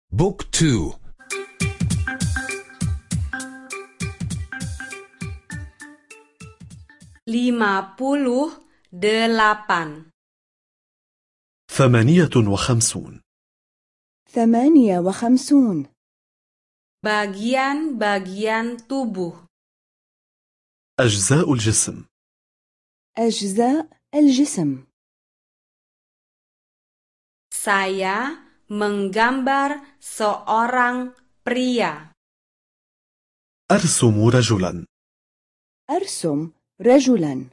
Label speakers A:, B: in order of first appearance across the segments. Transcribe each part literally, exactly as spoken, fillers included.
A: بوك تو.
B: lima puluh delapan.
C: ثمانية وخمسون.
D: ثمانية وخمسون.
B: Bagian-bagian tubuh.
C: أجزاء الجسم.
D: أجزاء الجسم.
B: Saya menggambar seorang pria.
C: أرسم رجلا.
D: أرسم رجلا.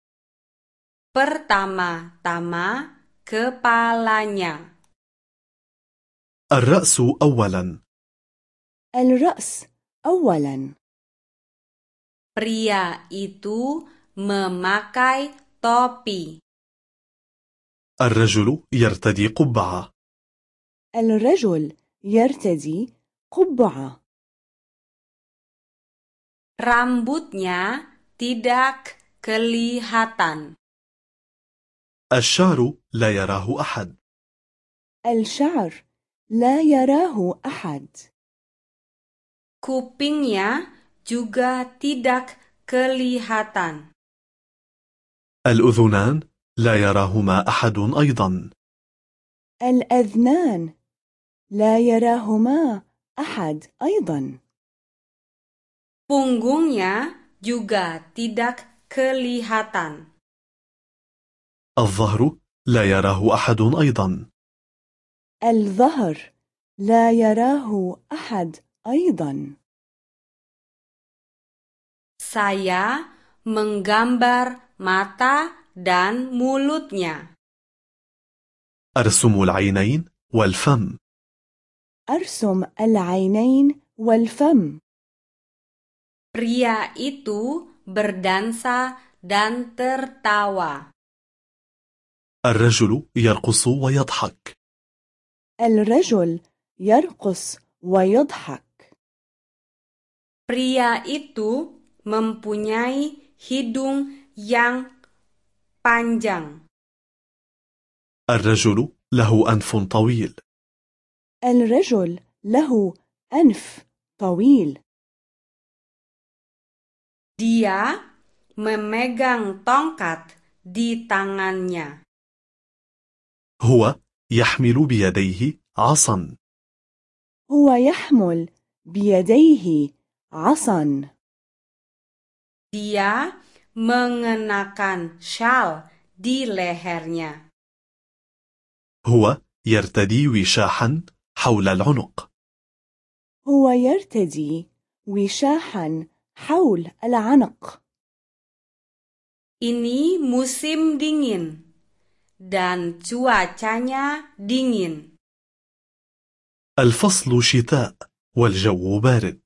B: Pertama-tama kepalanya.
C: الرأس أولا.
D: الرأس أولا.
B: Pria itu memakai topi.
C: الرجل يرتدي قبعة.
D: الرجل يرتدي قبعة.
B: Rambutnya tidak kelihatan.
C: الشعر لا يراه أحد.
D: الشعر لا يراه أحد.
B: Kupingnya juga tidak kelihatan.
C: الأذنان لا يراهما أحد أيضا.
D: الأذنان لا يراهما أحد أيضا.
B: Punggungnya juga tidak kelihatan.
C: الظهر لا يراه أحد أيضا.
D: الظهر لا يراه أحد أيضا.
B: Saya menggambar mata dan mulutnya.
C: أرسم العينين والفم.
D: أرسم العينين والفم.
B: Pria itu berdansa dan tertawa.
C: الرجل يرقص ويضحك.
D: الرجل يرقص ويضحك.
B: Pria itu mempunyai hidung yang panjang.
C: الرجل له أنف طويل.
D: الرجل له أنف طويل.
B: Dia memegang tongkat di tangannya.
C: هو يحمل بيديه عصا.
D: هو يحمل بيديه عصا.
B: Dia mengenakan syal di lehernya.
C: هو يرتدي وشاحا حول العنق.
D: هو يرتدي وشاحا حول العنق.
B: Ini musim dingin dan cuacanya dingin.
C: الفصل شتاء والجو بارد.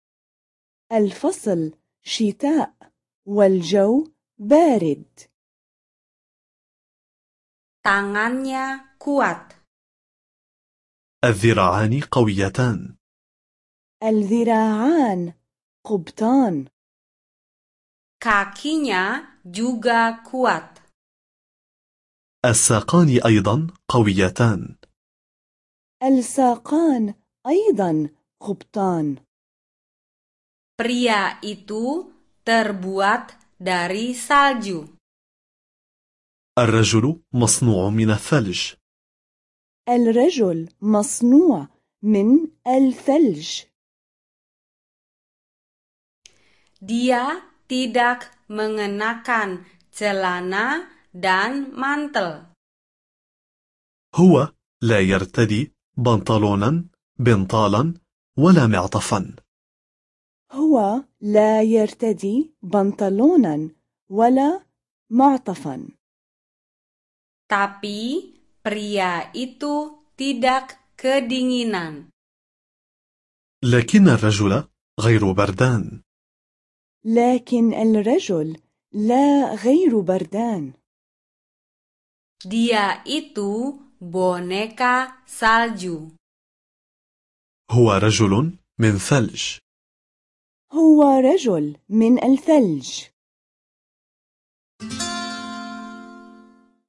D: الفصل شتاء والجو بارد.
B: Tangannya kuat.
C: الذراعان قويتان.
D: الذراعان قبطان.
B: Kakinya juga kuat.
C: الساقان أيضا قويتان.
D: الساقان أيضا قبطان.
B: Pria itu terbuat dari salju.
C: الرجل مصنوع من الثلج.
D: الرجل مصنوع من الثلج.
B: Dia tidak mengenakan celana dan mantel.
C: هو لا يرتدي بنطلونا بنطالا ولا معطفا.
D: هو لا يرتدي بنطلونا ولا معطفا.
B: Tapi pria itu tidak kedinginan.
C: لكن الرجل غير بردان.
D: لكن الرجل لا غير بردان.
B: Dia itu boneka salju.
C: هو رجل من ثلج.
D: هو رجل من الثلج.